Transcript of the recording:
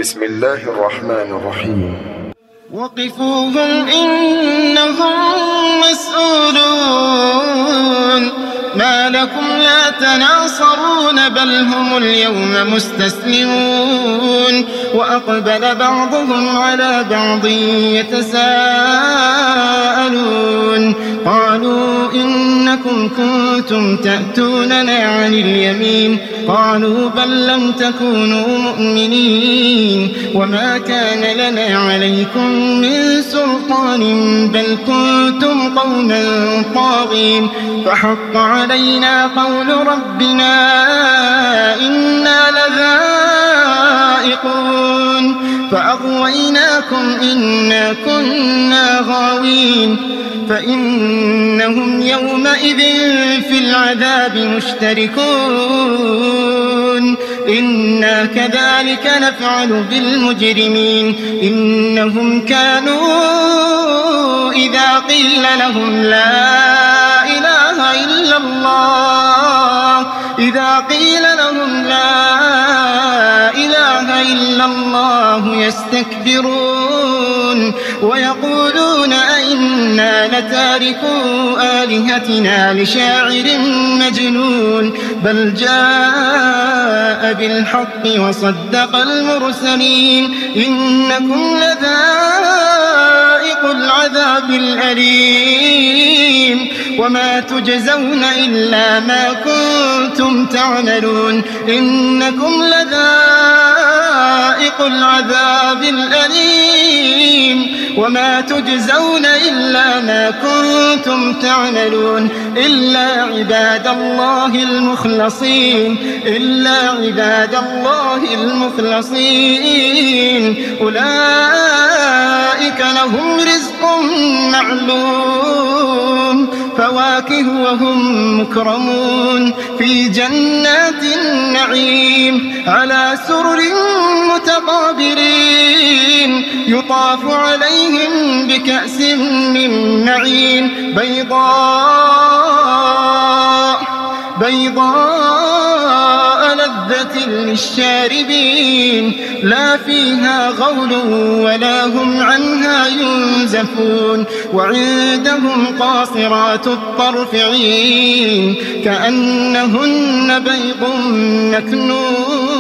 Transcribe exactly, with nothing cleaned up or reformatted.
بسم الله الرحمن الرحيم. وقفوهم إنهم مسؤولون ما لكم لا تناصرون بل هم اليوم مستسلمون وأقبل بعضهم على بعض يتساءلون قالوا إنكم كنتم تأتوننا عن اليمين قالوا بل لم تكونوا مؤمنين وما كان لنا عليكم من سلطان بل كنتم قوما طاغين فحق علينا قول ربنا إنا لذائقون فأغويناكم إنا كنا غاوين فإنهم يومئذ في العذاب مشتركون إنا كذلك نفعل بالمجرمين إنهم كانوا إذا قيل لهم لا إله إلا الله إذا قيل لهم لا إله إلا الله يستكبرون ويقولون أئنا لتاركو آلهتنا لشاعر مجنون بل جاء بالحق وصدق المرسلين إنكم لذائق العذاب الأليم وما تجزون إلا ما كنتم تعملون إنكم لذائق العذاب الأليم وما تجزون إلا ما كنتم تعملون إلا عباد الله المخلصين إلا عباد الله المخلصين أولئك لهم رزق معلوم فواكه وهم مكرمون في جنات النعيم على سرر متقابلين يطاف عليهم بكأس من معين بيضاء بيضاء لذة للشاربين لا فيها غول ولا هم عنها ينزفون وعندهم قاصرات الطرف عين كأنهن بيض مكنون